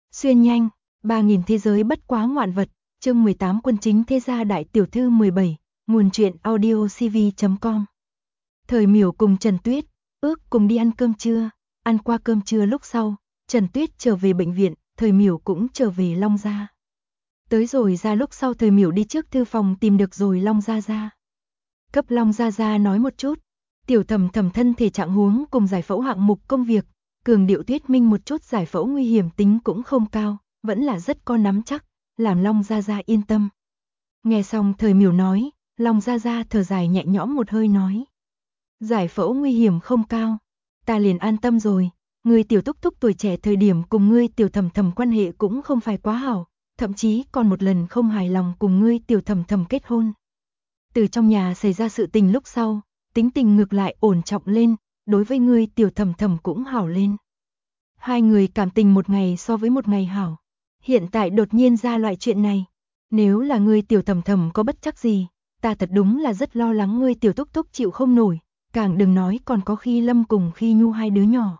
Xuyên nhanh, 3000 thế giới bất quá ngoạn vật, chương 18 Quân chính thế gia đại tiểu thư 17, nguồn truyện audiocv.com. Thời Miểu cùng Trần Tuyết, ước cùng đi ăn cơm trưa, ăn qua cơm trưa lúc sau, Trần Tuyết trở về bệnh viện, Thời Miểu cũng trở về Long Gia. Tới rồi ra lúc sau Thời Miểu đi trước thư phòng tìm được rồi Long Gia Gia. Cấp Long Gia Gia nói một chút, tiểu Thầm Thầm thân thể trạng huống cùng giải phẫu hạng mục công việc, cường điệu thuyết minh một chút giải phẫu nguy hiểm tính cũng không cao, vẫn là rất có nắm chắc, làm Long Gia Gia yên tâm. Nghe xong Thời Miểu nói, Long Gia Gia thở dài nhẹ nhõm một hơi nói. Giải phẫu nguy hiểm không cao, ta liền an tâm rồi, ngươi tiểu Túc Túc tuổi trẻ thời điểm cùng ngươi tiểu Thầm Thầm quan hệ cũng không phải quá hảo, thậm chí còn một lần không hài lòng cùng ngươi tiểu Thầm Thầm kết hôn. Từ trong nhà xảy ra sự tình lúc sau, tính tình ngược lại ổn trọng lên, đối với ngươi tiểu Thầm Thầm cũng hảo lên. Hai người cảm tình một ngày so với một ngày hảo. Hiện tại đột nhiên ra loại chuyện này, nếu là ngươi tiểu Thầm Thầm có bất chắc gì, ta thật đúng là rất lo lắng ngươi tiểu Túc Túc chịu không nổi, càng đừng nói còn có khi Lâm cùng khi Nhu hai đứa nhỏ.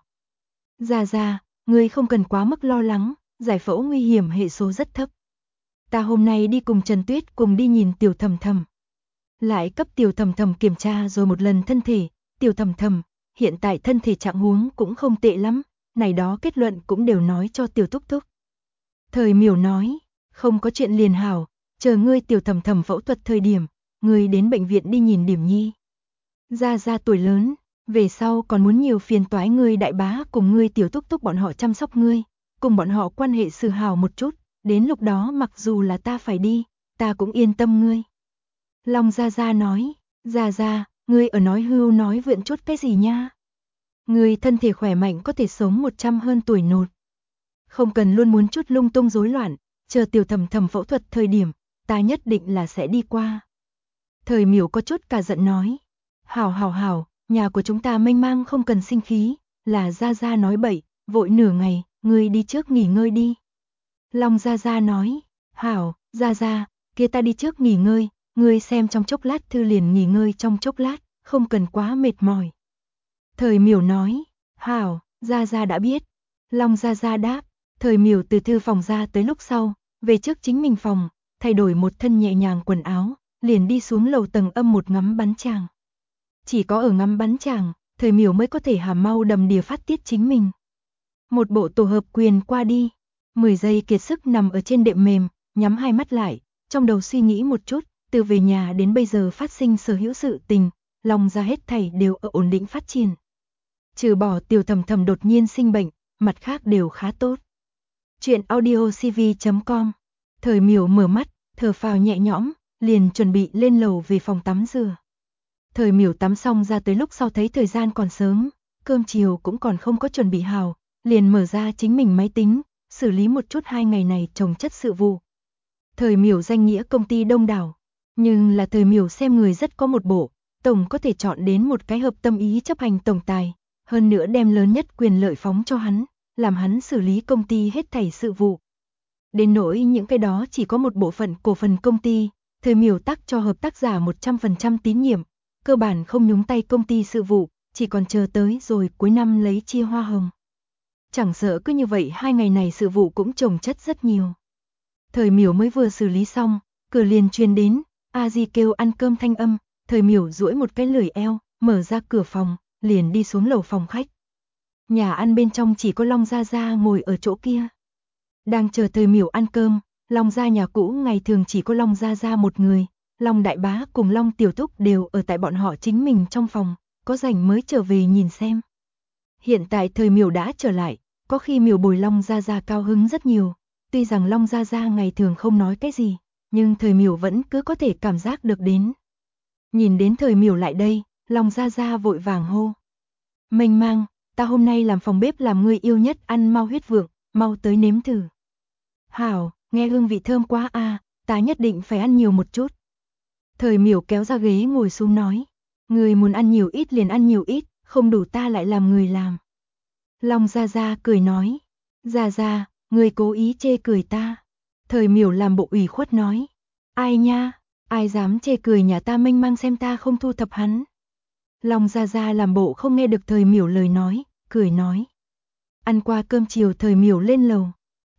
Gia Gia, ngươi không cần quá mức lo lắng, giải phẫu nguy hiểm hệ số rất thấp. Ta hôm nay đi cùng Trần Tuyết cùng đi nhìn tiểu Thầm Thầm. Lại cấp tiểu Thầm Thầm kiểm tra rồi một lần thân thể, tiểu Thầm Thầm, hiện tại thân thể trạng huống cũng không tệ lắm, này đó kết luận cũng đều nói cho tiểu Túc Túc. Thời Miểu nói, không có chuyện liền hảo, chờ ngươi tiểu Thầm Thầm phẫu thuật thời điểm, ngươi đến bệnh viện đi nhìn Điểm Nhi. Gia Gia tuổi lớn, về sau còn muốn nhiều phiền toái ngươi đại bá cùng ngươi tiểu Túc Túc bọn họ chăm sóc ngươi, cùng bọn họ quan hệ xử hảo một chút, đến lúc đó mặc dù là ta phải đi, ta cũng yên tâm ngươi. Long Gia Gia nói, Gia Gia, ngươi ở nói hưu nói vượn chút cái gì nha? Ngươi thân thể khỏe mạnh có thể sống 100 hơn tuổi nột. Không cần luôn muốn chút lung tung rối loạn, chờ tiểu Thầm Thầm phẫu thuật thời điểm, ta nhất định là sẽ đi qua. Thời Miểu có chút cả giận nói, hảo, nhà của chúng ta mênh mang không cần sinh khí, là Gia Gia nói bậy, vội nửa ngày, ngươi đi trước nghỉ ngơi đi. Long Gia Gia nói, hảo, Gia Gia, kia ta đi trước nghỉ ngơi, ngươi xem trong chốc lát thư liền nghỉ ngơi trong chốc lát, không cần quá mệt mỏi. Thời Miểu nói, hảo, Gia Gia đã biết. Long Gia Gia đáp, Thời Miểu từ thư phòng ra tới lúc sau, về trước chính mình phòng, thay đổi một thân nhẹ nhàng quần áo, liền đi xuống lầu tầng âm một ngắm bắn chàng. Chỉ có ở ngắm bắn chàng, Thời Miểu mới có thể hàm mau đầm đìa phát tiết chính mình. Một bộ tổ hợp quyền qua đi, 10 giây kiệt sức nằm ở trên đệm mềm, nhắm hai mắt lại, trong đầu suy nghĩ một chút, từ về nhà đến bây giờ phát sinh sở hữu sự tình, Long Gia hết thảy đều ở ổn định phát triển. Trừ bỏ tiểu Thầm Thầm đột nhiên sinh bệnh, mặt khác đều khá tốt. Chuyện audiocv.com. Thời Miểu mở mắt, thở phào nhẹ nhõm, liền chuẩn bị lên lầu về phòng tắm rửa. Thời Miểu tắm xong ra tới lúc sau thấy thời gian còn sớm, cơm chiều cũng còn không có chuẩn bị hào, liền mở ra chính mình máy tính, xử lý một chút 2 ngày này chồng chất sự vụ. Thời Miểu danh nghĩa công ty đông đảo, nhưng là Thời Miểu xem người rất có một bộ, tổng có thể chọn đến một cái hợp tâm ý chấp hành tổng tài, hơn nữa đem lớn nhất quyền lợi phóng cho hắn, làm hắn xử lý công ty hết thảy sự vụ. Đến nỗi những cái đó chỉ có một bộ phận cổ phần công ty, Thời Miểu tác cho hợp tác giả 100% tín nhiệm, cơ bản không nhúng tay công ty sự vụ, chỉ còn chờ tới rồi cuối năm lấy chia hoa hồng. Chẳng sợ cứ như vậy 2 ngày này sự vụ cũng chồng chất rất nhiều. Thời Miểu mới vừa xử lý xong, cửa liền truyền đến, A Di kêu ăn cơm thanh âm, Thời Miểu duỗi một cái lười eo, mở ra cửa phòng, liền đi xuống lầu phòng khách. Nhà ăn bên trong chỉ có Long Gia Gia ngồi ở chỗ kia. Đang chờ Thời Miểu ăn cơm, Long Gia nhà cũ ngày thường chỉ có Long Gia Gia một người, Long Đại Bá cùng Long Tiểu Thúc đều ở tại bọn họ chính mình trong phòng, có rảnh mới trở về nhìn xem. Hiện tại Thời Miểu đã trở lại, có khi Miểu bồi Long Gia Gia cao hứng rất nhiều, tuy rằng Long Gia Gia ngày thường không nói cái gì, nhưng Thời Miểu vẫn cứ có thể cảm giác được đến. Nhìn đến Thời Miểu lại đây, Long Gia Gia vội vàng hô. Mênh mang, ta hôm nay làm phòng bếp làm ngươi yêu nhất ăn mau huyết vượng, mau tới nếm thử. Hảo, nghe hương vị thơm quá à, ta nhất định phải ăn nhiều một chút. Thời Miểu kéo ra ghế ngồi xuống nói, ngươi muốn ăn nhiều ít liền ăn nhiều ít, không đủ ta lại làm người làm. Long Gia Gia cười nói, Gia Gia, ngươi cố ý chê cười ta. Thời Miểu làm bộ ủy khuất nói, ai nha, ai dám chê cười nhà ta mênh mang xem ta không thu thập hắn. Long Gia Gia làm bộ không nghe được Thời Miểu lời nói, cười nói. Ăn qua cơm chiều Thời Miểu lên lầu.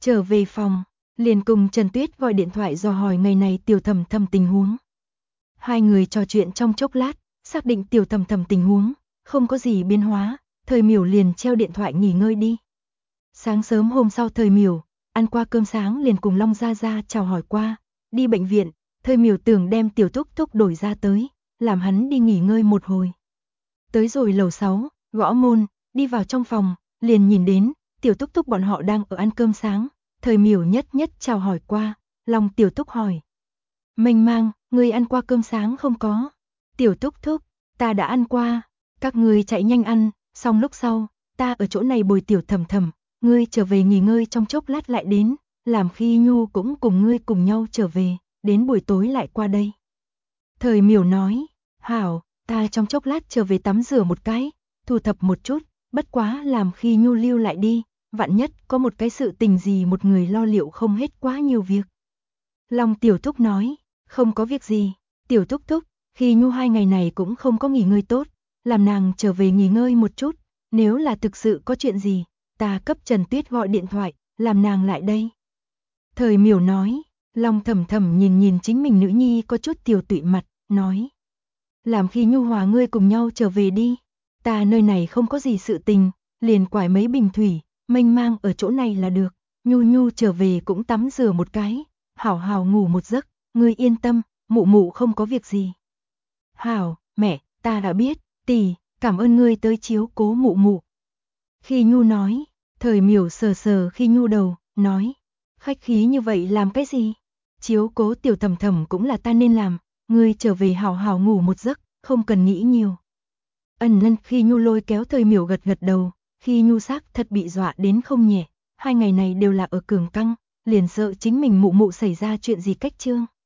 Trở về phòng, liền cùng Trần Tuyết gọi điện thoại dò hỏi ngày này Tiểu Thầm Thầm tình huống. Hai người trò chuyện trong chốc lát, xác định Tiểu Thầm Thầm tình huống, không có gì biến hóa, Thời Miểu liền treo điện thoại nghỉ ngơi đi. Sáng sớm hôm sau Thời Miểu, ăn qua cơm sáng liền cùng Long Gia Gia chào hỏi qua, đi bệnh viện, Thời Miểu tưởng đem Tiểu Thúc Thúc đổi ra tới, làm hắn đi nghỉ ngơi một hồi. Tới rồi lầu 6, gõ môn, đi vào trong phòng, liền nhìn đến, Tiểu Thúc Thúc bọn họ đang ở ăn cơm sáng, Thời Miểu nhất chào hỏi qua, Long Tiểu Thúc hỏi. Mênh Mang, ngươi ăn qua cơm sáng không có? Tiểu Thúc Thúc, ta đã ăn qua, các ngươi chạy nhanh ăn, xong lúc sau, ta ở chỗ này bồi Tiểu Thầm Thầm, ngươi trở về nghỉ ngơi trong chốc lát lại đến, làm khi Nhu cũng cùng ngươi cùng nhau trở về, đến buổi tối lại qua đây. Thời Miểu nói, hảo, ta trong chốc lát trở về tắm rửa một cái, thu thập một chút, bất quá làm khi Nhu lưu lại đi, vạn nhất có một cái sự tình gì một người lo liệu không hết quá nhiều việc. Long Tiểu Thúc nói, không có việc gì, Tiểu Thúc Thúc, khi Nhu 2 ngày này cũng không có nghỉ ngơi tốt, làm nàng trở về nghỉ ngơi một chút, nếu là thực sự có chuyện gì, ta cấp Trần Tuyết gọi điện thoại, làm nàng lại đây. Thời Miểu nói, Long Thầm Thầm nhìn chính mình nữ nhi có chút tiều tụy mặt, nói. Làm khi Nhu Hòa ngươi cùng nhau trở về đi, ta nơi này không có gì sự tình, liền quải mấy bình thủy, Mênh Mang ở chỗ này là được, Nhu trở về cũng tắm rửa một cái, hảo hảo ngủ một giấc, ngươi yên tâm, mụ mụ không có việc gì. Hảo, mẹ, ta đã biết, tỷ, cảm ơn ngươi tới chiếu cố mụ mụ. Khi Nhu nói, Thời Miểu sờ khi Nhu đầu, nói, khách khí như vậy làm cái gì? Chiếu cố Tiểu Thầm Thầm cũng là ta nên làm, ngươi trở về hảo hảo ngủ một giấc, không cần nghĩ nhiều. Ân khi Nhu lôi kéo Thời Miểu gật đầu, khi Nhu xác thật bị dọa đến không nhẹ, 2 ngày này đều là ở cường căng, liền sợ chính mình mụ mụ xảy ra chuyện gì cách trương.